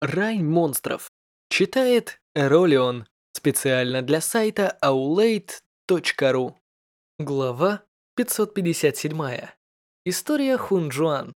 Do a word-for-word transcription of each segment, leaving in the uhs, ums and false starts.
Рай монстров. Читает Эролион. Специально для сайта аулейт точка ру. Глава пятьсот пятьдесят семь. История Хунчжуан.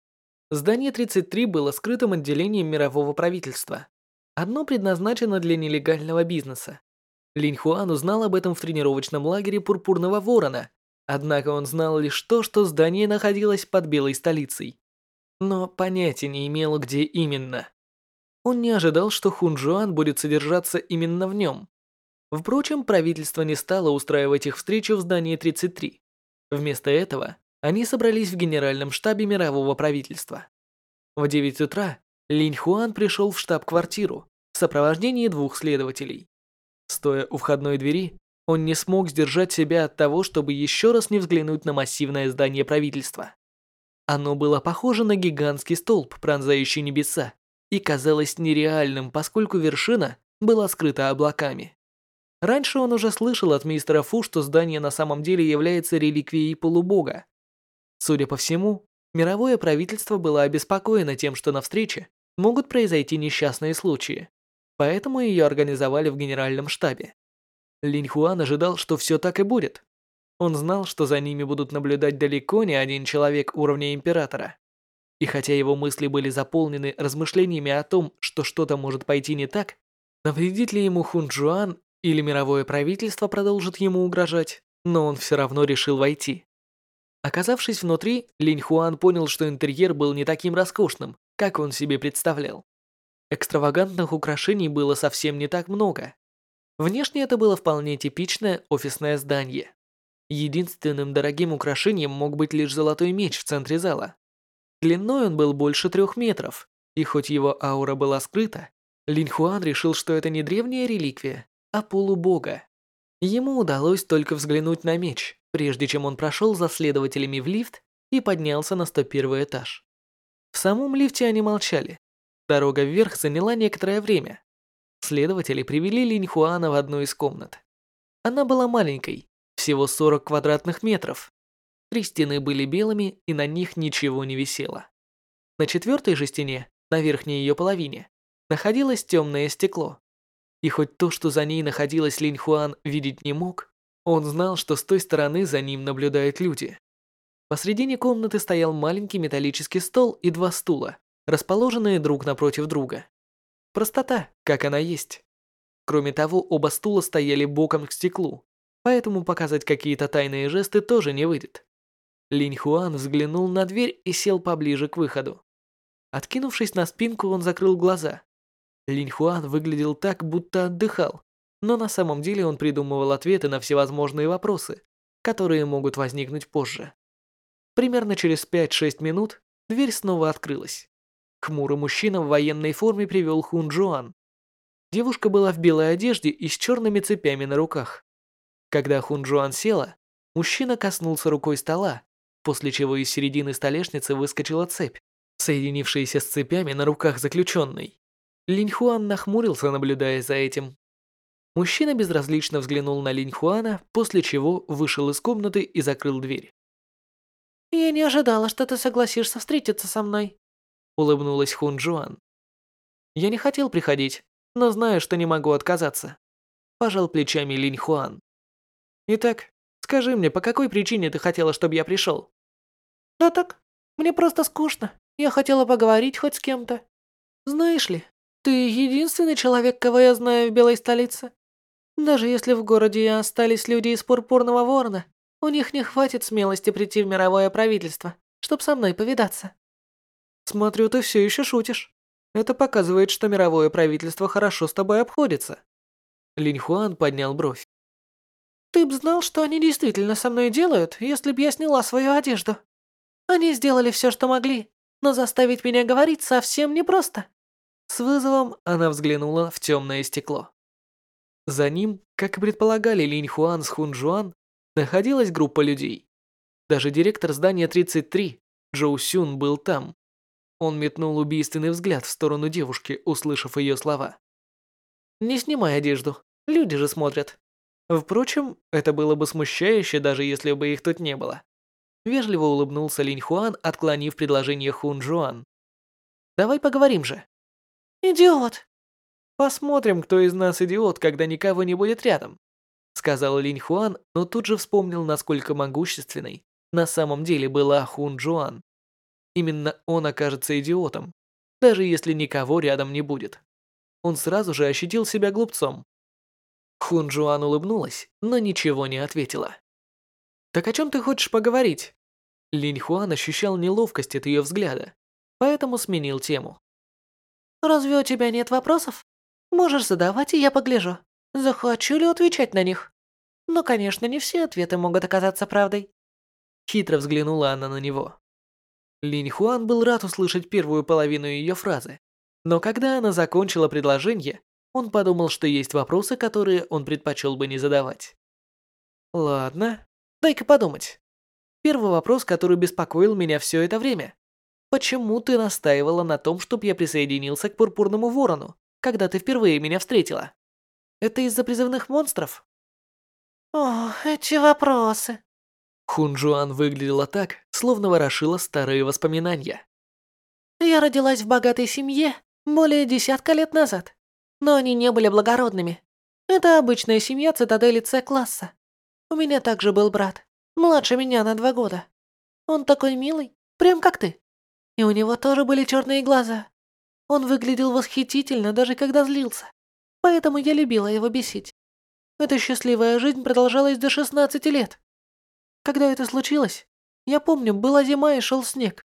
Здание тридцать три было скрытым отделением мирового правительства. Одно предназначено для нелегального бизнеса. Линь Хуан узнал об этом в тренировочном лагере Пурпурного Ворона, однако он знал лишь то, что здание находилось под Белой столицей. Но понятия не имел, где именно. Он не ожидал, что Хунчжуан будет содержаться именно в нем. Впрочем, правительство не стало устраивать их встречу в здании тридцать три. Вместо этого они собрались в генеральном штабе мирового правительства. В девять утра Линь Хуан пришел в штаб-квартиру в сопровождении двух следователей. Стоя у входной двери, он не смог сдержать себя от того, чтобы еще раз не взглянуть на массивное здание правительства. Оно было похоже на гигантский столб, пронзающий небеса, и казалось нереальным, поскольку вершина была скрыта облаками. Раньше он уже слышал от мистера Фу, что здание на самом деле является реликвией полубога. Судя по всему, мировое правительство было обеспокоено тем, что на встрече могут произойти несчастные случаи, поэтому ее организовали в генеральном штабе. Линь Хуан ожидал, что все так и будет. Он знал, что за ними будут наблюдать далеко не один человек уровня императора. И хотя его мысли были заполнены размышлениями о том, что что-то может пойти не так, навредит ли ему Хунчжуан или мировое правительство продолжит ему угрожать, но он все равно решил войти. Оказавшись внутри, Линь Хуан понял, что интерьер был не таким роскошным, как он себе представлял. Экстравагантных украшений было совсем не так много. Внешне это было вполне типичное офисное здание. Единственным дорогим украшением мог быть лишь золотой меч в центре зала. Длиной он был больше трех метров, и хоть его аура была скрыта, Линь Хуан решил, что это не древняя реликвия, а полубога. Ему удалось только взглянуть на меч, прежде чем он прошел за следователями в лифт и поднялся на сто первый этаж. В самом лифте они молчали. Дорога вверх заняла некоторое время. Следователи привели Линь Хуана в одну из комнат. Она была маленькой, всего сорок квадратных метров. Три стены были белыми, и на них ничего не висело. На четвертой же стене, на верхней ее половине, находилось темное стекло. И хоть то, что за ней находилось, Линь Хуан видеть не мог, он знал, что с той стороны за ним наблюдают люди. Посредине комнаты стоял маленький металлический стол и два стула, расположенные друг напротив друга. Простота, как она есть. Кроме того, оба стула стояли боком к стеклу, поэтому показать какие-то тайные жесты тоже не выйдет. Линь Хуан взглянул на дверь и сел поближе к выходу. Откинувшись на спинку, он закрыл глаза. Линь Хуан выглядел так, будто отдыхал, но на самом деле он придумывал ответы на всевозможные вопросы, которые могут возникнуть позже. Примерно через пять-шесть минут дверь снова открылась. Хмурый мужчина в военной форме привел Хунчжуан. Девушка была в белой одежде и с черными цепями на руках. Когда Хунчжуан села, мужчина коснулся рукой стола, после чего из середины столешницы выскочила цепь, соединившаяся с цепями на руках заключенной. Линь Хуан нахмурился, наблюдая за этим. Мужчина безразлично взглянул на Линь Хуана, после чего вышел из комнаты и закрыл дверь. «Я не ожидала, что ты согласишься встретиться со мной», — улыбнулась Хунчжуан. «Я не хотел приходить, но знаю, что не могу отказаться», — пожал плечами Линь Хуан. «Итак, скажи мне, по какой причине ты хотела, чтобы я пришел?» «Да так, мне просто скучно. Я хотела поговорить хоть с кем-то. Знаешь ли, ты единственный человек, кого я знаю в Белой столице. Даже если в городе остались люди из Пурпурного Ворона, у них не хватит смелости прийти в мировое правительство, чтобы со мной повидаться». «Смотрю, ты все еще шутишь. Это показывает, что мировое правительство хорошо с тобой обходится». Линь Хуан поднял бровь. «Ты б знал, что они действительно со мной делают, если б я сняла свою одежду. Они сделали все, что могли, но заставить меня говорить совсем непросто». С вызовом она взглянула в темное стекло. За ним, как и предполагали Линь Хуан с Хунчжуан, находилась группа людей. Даже директор здания тридцать три, Джоу Сюн, был там. Он метнул убийственный взгляд в сторону девушки, услышав ее слова. «Не снимай одежду, люди же смотрят». Впрочем, это было бы смущающе, даже если бы их тут не было. Вежливо улыбнулся Линь Хуан, отклонив предложение Хунчжуан. «Давай поговорим же». Идиот. Посмотрим, кто из нас идиот, когда никого не будет рядом, сказал Линь Хуан, но тут же вспомнил, насколько могущественной на самом деле была Хун Джуан. Именно он окажется идиотом, даже если никого рядом не будет. Он сразу же ощутил себя глупцом. Хун Джуан улыбнулась, но ничего не ответила. «Так о чем ты хочешь поговорить?» Линь Хуан ощущал неловкость от ее взгляда, поэтому сменил тему. Разве у тебя нет вопросов? Можешь задавать, и я погляжу. Захочу ли отвечать на них? Но, конечно, не все ответы могут оказаться правдой. Хитро взглянула она на него. Линь Хуан был рад услышать первую половину ее фразы, но когда она закончила предложение, он подумал, что есть вопросы, которые он предпочел бы не задавать. Ладно, дай-ка подумать. Первый вопрос, который беспокоил меня все это время. Почему ты настаивала на том, чтобы я присоединился к Пурпурному Ворону, когда ты впервые меня встретила? Это из-за призывных монстров? О, эти вопросы. Хун Джуан выглядела так, словно ворошила старые воспоминания. Я родилась в богатой семье более десятка лет назад, но они не были благородными. Это обычная семья цитадели С-класса. У меня также был брат, младше меня на два года. Он такой милый, прям как ты. И у него тоже были черные глаза. Он выглядел восхитительно, даже когда злился. Поэтому я любила его бесить. Эта счастливая жизнь продолжалась до шестнадцати лет. Когда это случилось, я помню, была зима и шел снег.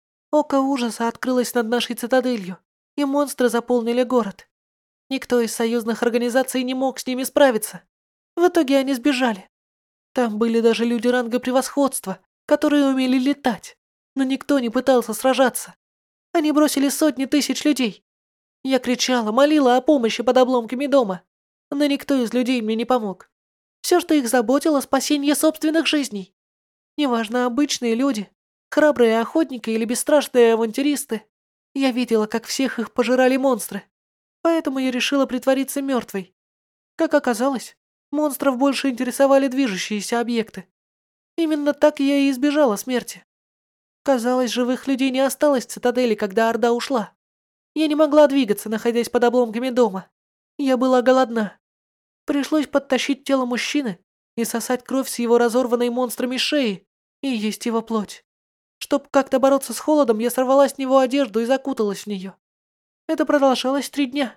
Око ужаса открылось над нашей цитаделью, и монстры заполнили город. Никто из союзных организаций не мог с ними справиться. В итоге они сбежали. Там были даже люди ранга превосходства, которые умели летать, но никто не пытался сражаться. Они бросили сотни тысяч людей. Я кричала, молила о помощи под обломками дома, но никто из людей мне не помог. Все, что их заботило, спасение собственных жизней. Неважно, обычные люди, храбрые охотники или бесстрашные авантюристы. Я видела, как всех их пожирали монстры. Поэтому я решила притвориться мертвой. Как оказалось, монстров больше интересовали движущиеся объекты. Именно так я и избежала смерти. Казалось, живых людей не осталось в цитадели, когда Орда ушла. Я не могла двигаться, находясь под обломками дома. Я была голодна. Пришлось подтащить тело мужчины и сосать кровь с его разорванной монстрами шеи и есть его плоть. Чтоб как-то бороться с холодом, я сорвала с него одежду и закуталась в нее. Это продолжалось три дня.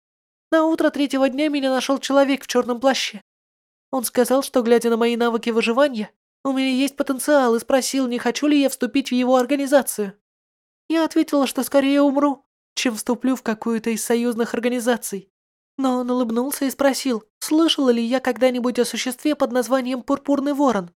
На утро третьего дня меня нашел человек в черном плаще. Он сказал, что, глядя на мои навыки выживания, у меня есть потенциал, и спросил, не хочу ли я вступить в его организацию. Я ответила, что скорее умру, чем вступлю в какую-то из союзных организаций. Но он улыбнулся и спросил, слышала ли я когда-нибудь о существе под названием Пурпурный Ворон.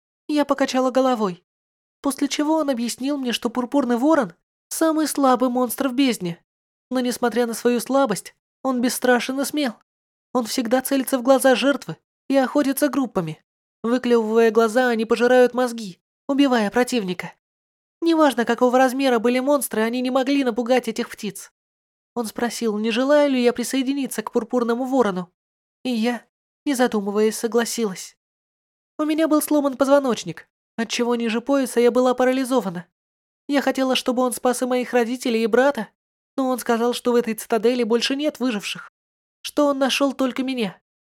Я покачала головой, после чего он объяснил мне, что Пурпурный Ворон – самый слабый монстр в бездне. Но несмотря на свою слабость, он бесстрашен и смел. Он всегда целится в глаза жертвы и охотится группами. Выклевывая глаза, они пожирают мозги, убивая противника. Неважно, какого размера были монстры, они не могли напугать этих птиц. Он спросил, не желаю ли я присоединиться к Пурпурному Ворону. И я, не задумываясь, согласилась. У меня был сломан позвоночник, отчего ниже пояса я была парализована. Я хотела, чтобы он спас и моих родителей, и брата, но он сказал, что в этой цитадели больше нет выживших, что он нашел только меня.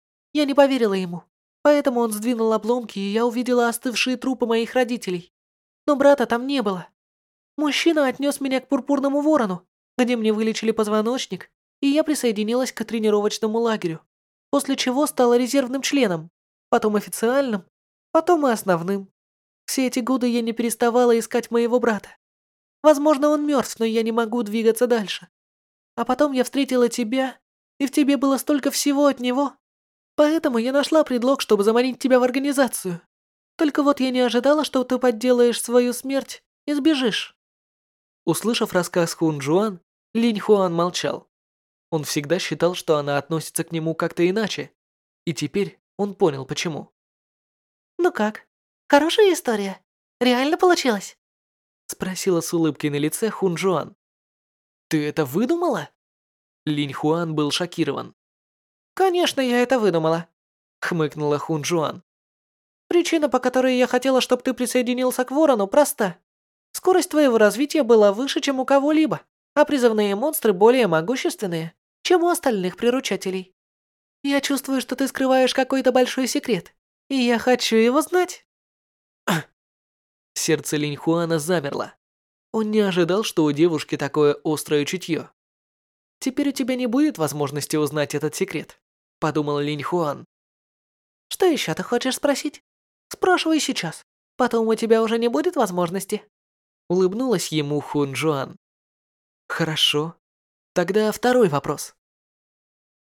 Я не поверила ему, поэтому он сдвинул обломки, и я увидела остывшие трупы моих родителей. Но брата там не было. Мужчина отнес меня к Пурпурному Ворону, где мне вылечили позвоночник, и я присоединилась к тренировочному лагерю, после чего стала резервным членом, потом официальным, потом и основным. Все эти годы я не переставала искать моего брата. Возможно, он мертв, но я не могу двигаться дальше. А потом я встретила тебя, и в тебе было столько всего от него. Поэтому я нашла предлог, чтобы заманить тебя в организацию. Только вот я не ожидала, что ты подделаешь свою смерть и сбежишь». Услышав рассказ Хун Джуан, Линь Хуан молчал. Он всегда считал, что она относится к нему как-то иначе, и теперь он понял, почему. «Ну как? Хорошая история? Реально получилось?» Спросила с улыбкой на лице Хун Джуан. «Ты это выдумала?» Линь Хуан был шокирован. «Конечно, я это выдумала», — хмыкнула Хун Джуан. «Причина, по которой я хотела, чтобы ты присоединился к Ворону, проста. Скорость твоего развития была выше, чем у кого-либо, а призывные монстры более могущественные, чем у остальных приручателей. Я чувствую, что ты скрываешь какой-то большой секрет, и я хочу его знать. Сердце Линьхуана замерло. Он не ожидал, что у девушки такое острое чутье. «Теперь у тебя не будет возможности узнать этот секрет», — подумал Линьхуан. Что еще ты хочешь спросить? Спрашивай сейчас, потом у тебя уже не будет возможности. Улыбнулась ему Хунжуан. «Хорошо. Тогда второй вопрос.